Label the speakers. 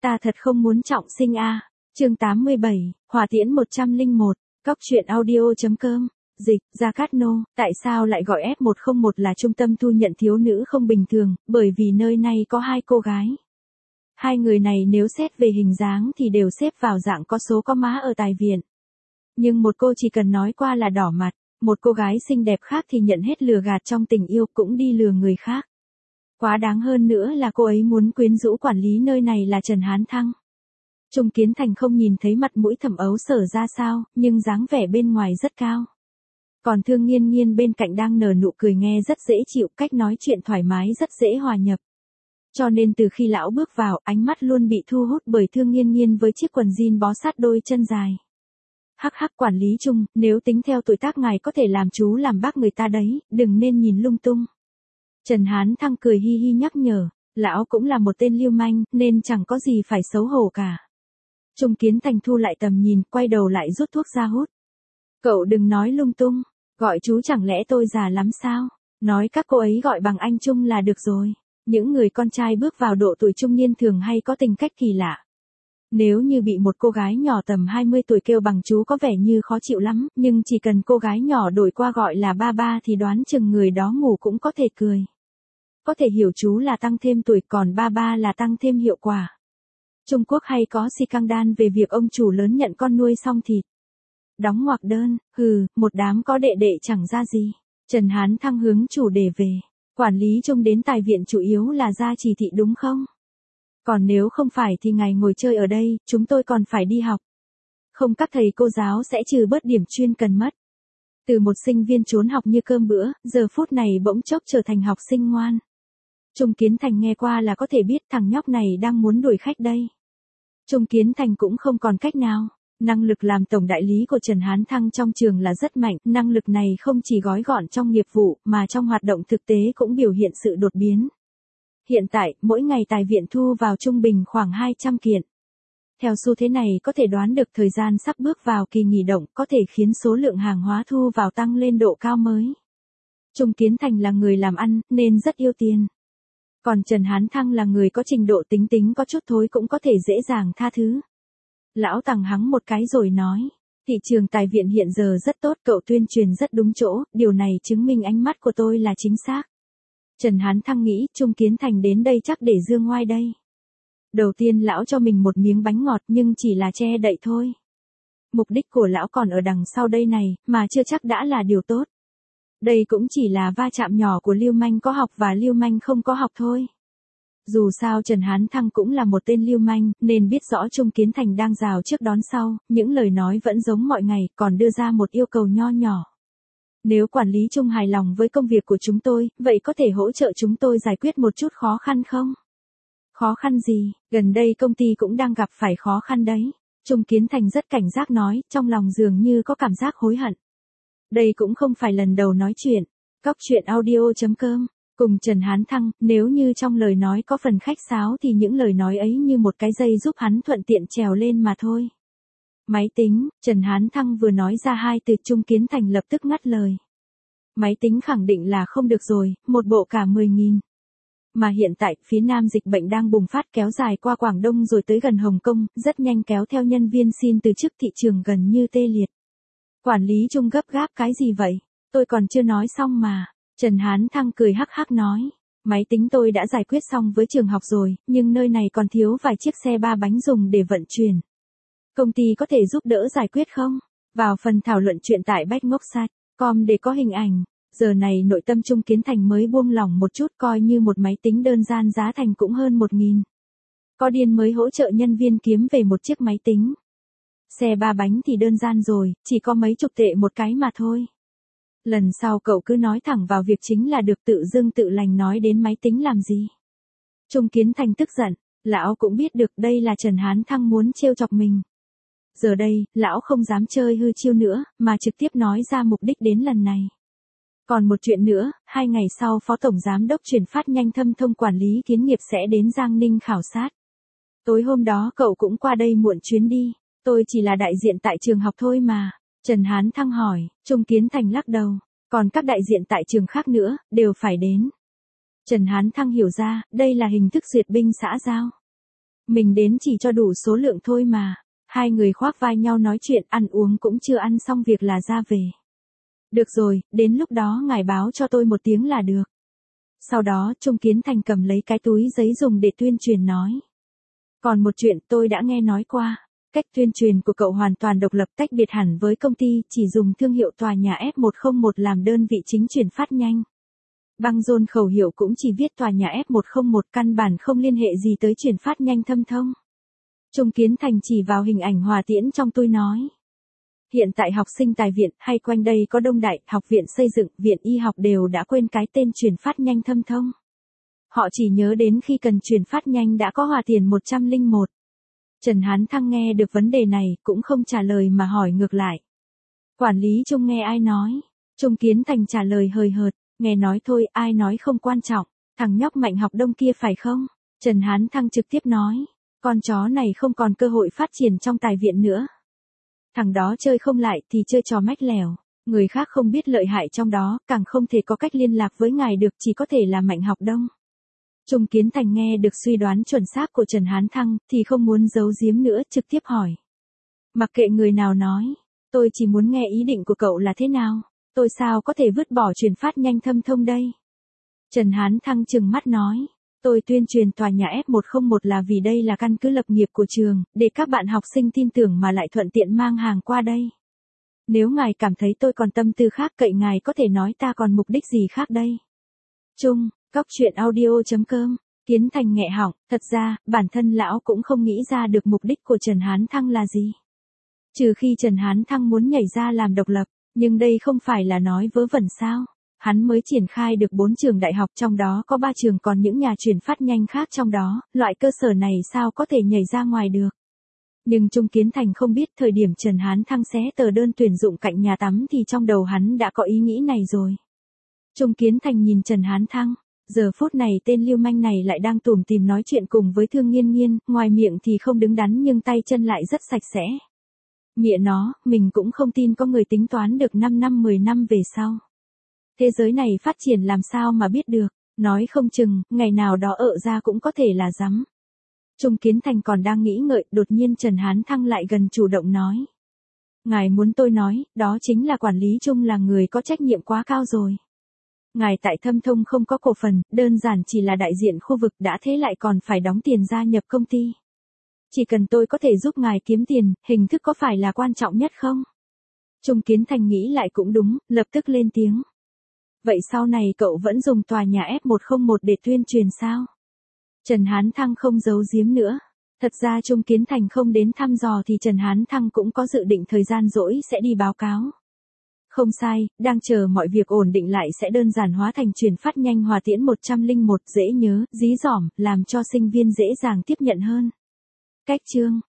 Speaker 1: Ta thật không muốn trọng sinh a. Chương 87, Hỏa Tiễn 101, Cóc truyện audio.com. Dịch, Gia Cát Nô, tại sao lại gọi F101 là trung tâm thu nhận thiếu nữ không bình thường, bởi vì nơi này có hai cô gái. Hai người này nếu xét về hình dáng thì đều xếp vào dạng có số có má ở tài viện. Nhưng một cô chỉ cần nói qua là đỏ mặt, một cô gái xinh đẹp khác thì nhận hết lừa gạt trong tình yêu cũng đi lừa người khác. Quá đáng hơn nữa là cô ấy muốn quyến rũ quản lý nơi này là Trần Hán Thăng. Trung Kiến Thành không nhìn thấy mặt mũi Thẩm Ấu Sở ra sao, nhưng dáng vẻ bên ngoài rất cao. Còn Thương Nghiên Nghiên bên cạnh đang nở nụ cười nghe rất dễ chịu, cách nói chuyện thoải mái rất dễ hòa nhập. Cho nên từ khi lão bước vào, ánh mắt luôn bị thu hút bởi Thương Nghiên Nghiên với chiếc quần jean bó sát đôi chân dài. Hắc hắc, quản lý Trung, nếu tính theo tuổi tác ngài có thể làm chú làm bác người ta đấy, đừng nên nhìn lung tung. Trần Hán Thăng cười hi hi nhắc nhở, lão cũng là một tên lưu manh, nên chẳng có gì phải xấu hổ cả. Trung Kiến Thành thu lại tầm nhìn, quay đầu lại rút thuốc ra hút. Cậu đừng nói lung tung, gọi chú chẳng lẽ tôi già lắm sao? Nói các cô ấy gọi bằng anh Trung là được rồi. Những người con trai bước vào độ tuổi trung niên thường hay có tính cách kỳ lạ. Nếu như bị một cô gái nhỏ tầm 20 tuổi kêu bằng chú có vẻ như khó chịu lắm, nhưng chỉ cần cô gái nhỏ đổi qua gọi là ba ba thì đoán chừng người đó ngủ cũng có thể cười. Có thể hiểu chú là tăng thêm tuổi, còn ba ba là tăng thêm hiệu quả. Trung Quốc hay có scandal về việc ông chủ lớn nhận con nuôi xong thịt. Đóng ngoặc đơn, một đám có đệ đệ chẳng ra gì. Trần Hán Thăng hướng chủ đề về. Quản lý Trung đến tài viện chủ yếu là ra chỉ thị đúng không? Còn nếu không phải thì ngài ngồi chơi ở đây, chúng tôi còn phải đi học. Không các thầy cô giáo sẽ trừ bớt điểm chuyên cần mất. Từ một sinh viên trốn học như cơm bữa, giờ phút này bỗng chốc trở thành học sinh ngoan. Trung Kiến Thành nghe qua là có thể biết thằng nhóc này đang muốn đuổi khách đây. Trung Kiến Thành cũng không còn cách nào. Năng lực làm tổng đại lý của Trần Hán Thăng trong trường là rất mạnh, năng lực này không chỉ gói gọn trong nghiệp vụ mà trong hoạt động thực tế cũng biểu hiện sự đột biến. Hiện tại, mỗi ngày tài viện thu vào trung bình khoảng 200 kiện. Theo xu thế này có thể đoán được thời gian sắp bước vào kỳ nghỉ động có thể khiến số lượng hàng hóa thu vào tăng lên độ cao mới. Trung Kiến Thành là người làm ăn nên rất yêu tiền. Còn Trần Hán Thăng là người có trình độ tính tính có chút thối cũng có thể dễ dàng tha thứ. Lão Tằng hắng một cái rồi nói, thị trường tài viện hiện giờ rất tốt, cậu tuyên truyền rất đúng chỗ, điều này chứng minh ánh mắt của tôi là chính xác. Trần Hán Thăng nghĩ Trung Kiến Thành đến đây chắc để dương ngoai đây. Đầu tiên lão cho mình một miếng bánh ngọt nhưng chỉ là che đậy thôi. Mục đích của lão còn ở đằng sau đây này, mà chưa chắc đã là điều tốt. Đây cũng chỉ là va chạm nhỏ của lưu manh có học và lưu manh không có học thôi. Dù sao Trần Hán Thăng cũng là một tên lưu manh, nên biết rõ Trung Kiến Thành đang rào trước đón sau, những lời nói vẫn giống mọi ngày, còn đưa ra một yêu cầu nho nhỏ. Nếu quản lý Trung hài lòng với công việc của chúng tôi, vậy có thể hỗ trợ chúng tôi giải quyết một chút khó khăn không? Khó khăn gì, gần đây công ty cũng đang gặp phải khó khăn đấy. Trung Kiến Thành rất cảnh giác nói, trong lòng dường như có cảm giác hối hận. Đây cũng không phải lần đầu nói chuyện. Cóc truyện audio.com. Cùng Trần Hán Thăng, nếu như trong lời nói có phần khách sáo thì những lời nói ấy như một cái dây giúp hắn thuận tiện trèo lên mà thôi. Máy tính, Trần Hán Thăng vừa nói ra hai từ Trung Kiến Thành lập tức ngắt lời. Máy tính khẳng định là không được rồi, một bộ cả 10.000. Mà hiện tại, phía Nam dịch bệnh đang bùng phát kéo dài qua Quảng Đông rồi tới gần Hồng Kông, rất nhanh kéo theo nhân viên xin từ chức, thị trường gần như tê liệt. Quản lý Trung gấp gáp cái gì vậy? Tôi còn chưa nói xong mà. Trần Hán Thăng cười hắc hắc nói, máy tính tôi đã giải quyết xong với trường học rồi, nhưng nơi này còn thiếu vài chiếc xe ba bánh dùng để vận chuyển. Công ty có thể giúp đỡ giải quyết không? Vào phần thảo luận chuyện tại bách-ngốc-site.com để có hình ảnh. Giờ này nội tâm Trung Kiến Thành mới buông lỏng một chút, coi như một máy tính đơn gian giá thành cũng hơn 1.000. Có điên mới hỗ trợ nhân viên kiếm về một chiếc máy tính. Xe ba bánh thì đơn gian rồi, chỉ có mấy chục tệ một cái mà thôi. Lần sau cậu cứ nói thẳng vào việc chính là được, tự dưng tự lành nói đến máy tính làm gì. Trung Kiến Thành tức giận, lão cũng biết được đây là Trần Hán Thăng muốn trêu chọc mình. Giờ đây, lão không dám chơi hư chiêu nữa, mà trực tiếp nói ra mục đích đến lần này. Còn một chuyện nữa, 2 ngày sau Phó Tổng Giám đốc chuyển phát nhanh Thâm Thông quản lý kiến nghiệp sẽ đến Giang Ninh khảo sát. Tối hôm đó cậu cũng qua đây muộn chuyến đi, tôi chỉ là đại diện tại trường học thôi mà. Trần Hán Thăng hỏi, Trung Kiến Thành lắc đầu, còn các đại diện tại trường khác nữa, đều phải đến. Trần Hán Thăng hiểu ra, đây là hình thức duyệt binh xã giao. Mình đến chỉ cho đủ số lượng thôi mà. Hai người khoác vai nhau nói chuyện, ăn uống cũng chưa ăn xong việc là ra về. Được rồi, đến lúc đó ngài báo cho tôi một tiếng là được. Sau đó Trung Kiến Thành cầm lấy cái túi giấy dùng để tuyên truyền nói. Còn một chuyện tôi đã nghe nói qua. Cách tuyên truyền của cậu hoàn toàn độc lập tách biệt hẳn với công ty, chỉ dùng thương hiệu tòa nhà F101 làm đơn vị chính truyền phát nhanh. Băng rôn khẩu hiệu cũng chỉ viết tòa nhà F101, căn bản không liên hệ gì tới truyền phát nhanh Thâm Thông. Trung Kiến Thành chỉ vào hình ảnh Hòa Tiễn trong tôi nói. Hiện tại học sinh tài viện hay quanh đây có Đông Đại, học viện xây dựng, viện y học đều đã quên cái tên truyền phát nhanh Thâm Thông. Họ chỉ nhớ đến khi cần truyền phát nhanh đã có Hòa Tiền 101. Trần Hán Thăng nghe được vấn đề này cũng không trả lời mà hỏi ngược lại. Quản lý Trung nghe ai nói? Trung Kiến Thành trả lời hời hợt, nghe nói thôi, ai nói không quan trọng, thằng nhóc Mạnh Học Đông kia phải không? Trần Hán Thăng trực tiếp nói, con chó này không còn cơ hội phát triển trong tài viện nữa. Thằng đó chơi không lại thì chơi trò mách lèo, người khác không biết lợi hại trong đó, càng không thể có cách liên lạc với ngài được, chỉ có thể là Mạnh Học Đông. Trung Kiến Thành nghe được suy đoán chuẩn xác của Trần Hán Thăng thì không muốn giấu giếm nữa, trực tiếp hỏi. Mặc kệ người nào nói, tôi chỉ muốn nghe ý định của cậu là thế nào, tôi sao có thể vứt bỏ truyền phát nhanh Thâm Thông đây? Trần Hán Thăng trừng mắt nói, tôi tuyên truyền tòa nhà F101 là vì đây là căn cứ lập nghiệp của trường, để các bạn học sinh tin tưởng mà lại thuận tiện mang hàng qua đây. Nếu ngài cảm thấy tôi còn tâm tư khác cậy ngài có thể nói ta còn mục đích gì khác đây? Trung, Cóc Truyện Audio.com, Kiến Thành nghẹ họng, thật ra, bản thân lão cũng không nghĩ ra được mục đích của Trần Hán Thăng là gì. Trừ khi Trần Hán Thăng muốn nhảy ra làm độc lập, nhưng đây không phải là nói vớ vẩn sao. Hắn mới triển khai được 4 trường đại học, trong đó có 3 trường còn những nhà truyền phát nhanh khác trong đó, loại cơ sở này sao có thể nhảy ra ngoài được. Nhưng Trung Kiến Thành không biết thời điểm Trần Hán Thăng xé tờ đơn tuyển dụng cạnh nhà tắm thì trong đầu hắn đã có ý nghĩ này rồi. Trung Kiến Thành nhìn Trần Hán Thăng, giờ phút này tên lưu manh này lại đang tủm tỉm nói chuyện cùng với Thương Nghiên Nghiên, ngoài miệng thì không đứng đắn nhưng tay chân lại rất sạch sẽ. Mẹ nó, mình cũng không tin có người tính toán được 5 năm 10 năm về sau. Thế giới này phát triển làm sao mà biết được, nói không chừng, ngày nào đó ra cũng có thể là rắm. Trung Kiến Thành còn đang nghĩ ngợi, đột nhiên Trần Hán Thăng lại gần chủ động nói. Ngài muốn tôi nói, đó chính là quản lý Trung là người có trách nhiệm quá cao rồi. Ngài tại Thâm Thông không có cổ phần, đơn giản chỉ là đại diện khu vực, đã thế lại còn phải đóng tiền gia nhập công ty. Chỉ cần tôi có thể giúp ngài kiếm tiền, hình thức có phải là quan trọng nhất không? Trung Kiến Thành nghĩ lại cũng đúng, lập tức lên tiếng. Vậy sau này cậu vẫn dùng tòa nhà F101 để tuyên truyền sao? Trần Hán Thăng không giấu giếm nữa. Thật ra Trung Kiến Thành không đến thăm dò thì Trần Hán Thăng cũng có dự định thời gian rỗi sẽ đi báo cáo. Không sai, đang chờ mọi việc ổn định lại sẽ đơn giản hóa thành truyền phát nhanh Hòa Tiễn 101, dễ nhớ, dí dỏm, làm cho sinh viên dễ dàng tiếp nhận hơn. Cách chương